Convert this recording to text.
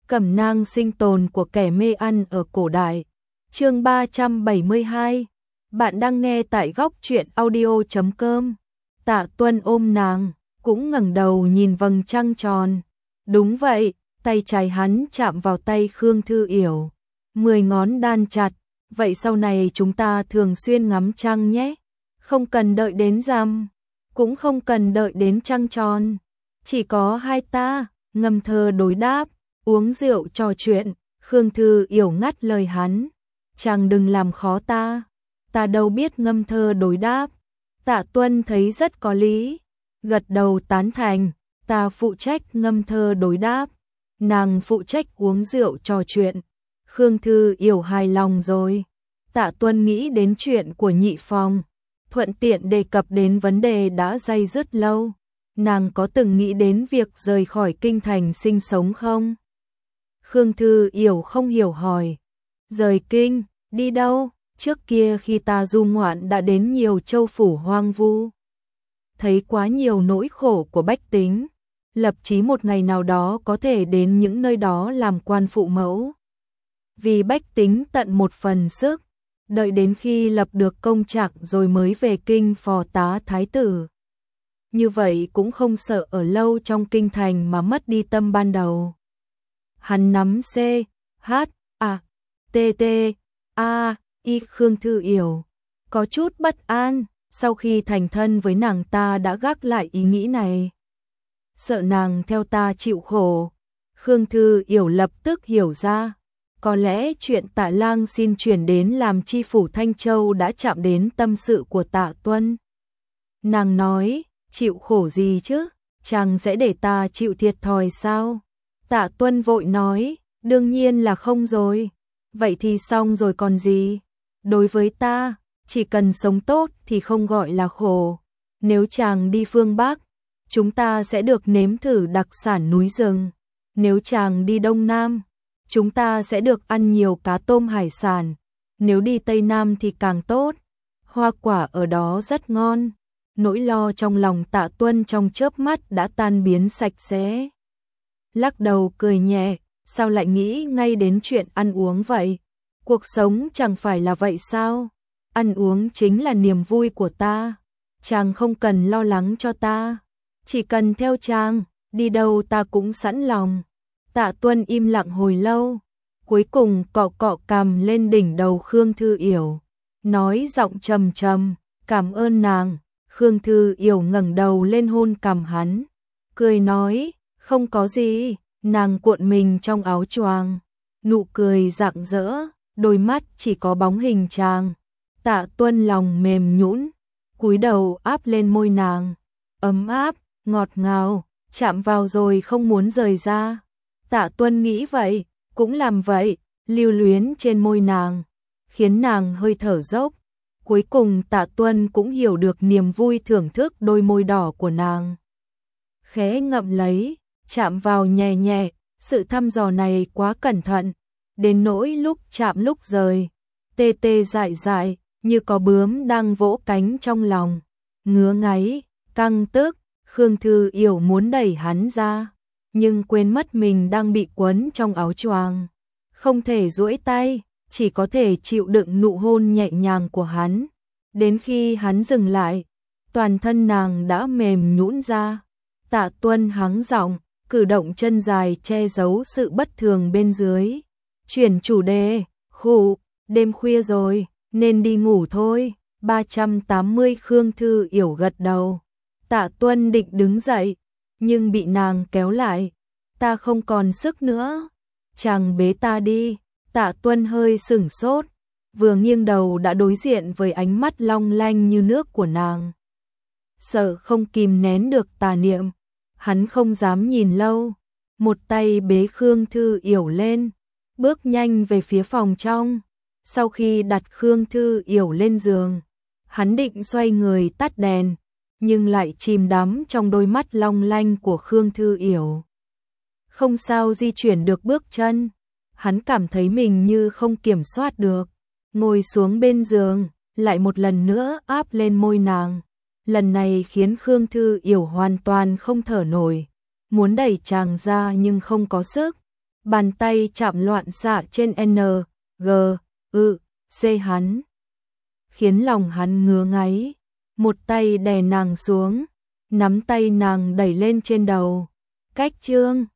Cẩm nang sinh tồn của kẻ mê ăn ở cổ đại. Chương 372. Bạn đang nghe tại góc truyện audio.com. Tạ Tuân ôm nàng, cũng ngẩng đầu nhìn vầng trăng tròn. Đúng vậy, tay trái hắn chạm vào tay Khương Thư Yểu. 10 ngón đan chặt, vậy sau này chúng ta thường xuyên ngắm trăng nhé. Không cần đợi đến rằm, cũng không cần đợi đến trăng tròn. Chỉ có hai ta, ngâm thơ đối đáp, uống rượu trò chuyện. Khương Thư Yểu ngắt lời hắn. Chàng đừng làm khó ta đâu biết ngâm thơ đối đáp. Tạ Tuân thấy rất có lý, gật đầu tán thành. Ta phụ trách ngâm thơ đối đáp, nàng phụ trách uống rượu trò chuyện. Khương Thư Yểu hài lòng rồi. Tạ Tuân nghĩ đến chuyện của nhị phòng, thuận tiện đề cập đến vấn đề đã day dứt lâu. Nàng có từng nghĩ đến việc rời khỏi kinh thành sinh sống không? Khương Thư Yểu không hiểu hỏi. Rời kinh, đi đâu? Trước kia khi ta du ngoạn đã đến nhiều châu phủ hoang vu, thấy quá nhiều nỗi khổ của bách tính, lập chí một ngày nào đó có thể đến những nơi đó làm quan phụ mẫu. Vì bách tính tận một phần sức, đợi đến khi lập được công trạng rồi mới về kinh phò tá thái tử. Như vậy cũng không sợ ở lâu trong kinh thành mà mất đi tâm ban đầu. Hắn nắm C, H, A, T, T, A, I. Khương Thư Yểu có chút bất an, sau khi thành thân với nàng ta đã gác lại ý nghĩ này. Sợ nàng theo ta chịu khổ. Khương Thư Yểu lập tức hiểu ra, có lẽ chuyện Tạ Lang xin chuyển đến làm chi phủ Thanh Châu đã chạm đến tâm sự của Tạ Tuân. Nàng nói, chịu khổ gì chứ, chàng sẽ để ta chịu thiệt thòi sao? Tạ Tuân vội nói, đương nhiên là không rồi. Vậy thì xong rồi còn gì? Đối với ta, chỉ cần sống tốt thì không gọi là khổ. Nếu chàng đi phương Bắc, chúng ta sẽ được nếm thử đặc sản núi rừng. Nếu chàng đi Đông Nam, chúng ta sẽ được ăn nhiều cá tôm hải sản. Nếu đi Tây Nam thì càng tốt, hoa quả ở đó rất ngon. Nỗi lo trong lòng Tạ Tuân trong chớp mắt đã tan biến sạch sẽ. Lắc đầu cười nhẹ, sao lại nghĩ ngay đến chuyện ăn uống vậy? Cuộc sống chẳng phải là vậy sao? Ăn uống chính là niềm vui của ta. Chàng không cần lo lắng cho ta, chỉ cần theo chàng, đi đâu ta cũng sẵn lòng. Tạ Tuân im lặng hồi lâu, cuối cùng cọ cọ cằm lên đỉnh đầu Khương Thư Yểu, nói giọng trầm trầm, cảm ơn nàng. Khương Thư Yểu ngẩng đầu lên hôn cằm hắn, cười nói, không có gì. Nàng cuộn mình trong áo choàng, nụ cười rạng rỡ, đôi mắt chỉ có bóng hình chàng. Tạ Tuân lòng mềm nhũn, cúi đầu áp lên môi nàng, ấm áp, ngọt ngào, chạm vào rồi không muốn rời ra. Tạ Tuân nghĩ vậy, cũng làm vậy, lưu luyến trên môi nàng, khiến nàng hơi thở dốc. Cuối cùng Tạ Tuân cũng hiểu được niềm vui thưởng thức đôi môi đỏ của nàng. Khẽ ngậm lấy, chạm vào nhẹ nhẹ, sự thăm dò này quá cẩn thận, đến nỗi lúc chạm lúc rời, tê tê dại dại, như có bướm đang vỗ cánh trong lòng. Ngứa ngáy, căng tức, Khương Thư Yểu muốn đẩy hắn ra, nhưng quên mất mình đang bị quấn trong áo choàng. Không thể duỗi tay, chỉ có thể chịu đựng nụ hôn nhẹ nhàng của hắn. Đến khi hắn dừng lại, toàn thân nàng đã mềm nhũn ra. Tạ Tuân hắng giọng, cử động chân dài che giấu sự bất thường bên dưới. Chuyển chủ đề, khụ, đêm khuya rồi, nên đi ngủ thôi. 380. Khương Thư Yểu gật đầu. Tạ Tuân định đứng dậy, nhưng bị nàng kéo lại. Ta không còn sức nữa, chàng bế ta đi. Tạ Tuân hơi sửng sốt, vừa nghiêng đầu đã đối diện với ánh mắt long lanh như nước của nàng. Sợ không kìm nén được tà niệm, hắn không dám nhìn lâu, một tay bế Khương Thư Yểu lên, bước nhanh về phía phòng trong. Sau khi đặt Khương Thư Yểu lên giường, hắn định xoay người tắt đèn, nhưng lại chìm đắm trong đôi mắt long lanh của Khương Thư Yểu. Không sao di chuyển được bước chân, hắn cảm thấy mình như không kiểm soát được, ngồi xuống bên giường, lại một lần nữa áp lên môi nàng. Lần này khiến Khương Thư Yểu hoàn toàn không thở nổi, muốn đẩy chàng ra nhưng không có sức. bàn tay chạm loạn xạ trên N, G, C hắn. Khiến lòng hắn ngứa ngáy, một tay đè nàng xuống, nắm tay nàng đẩy lên trên đầu. Cách chương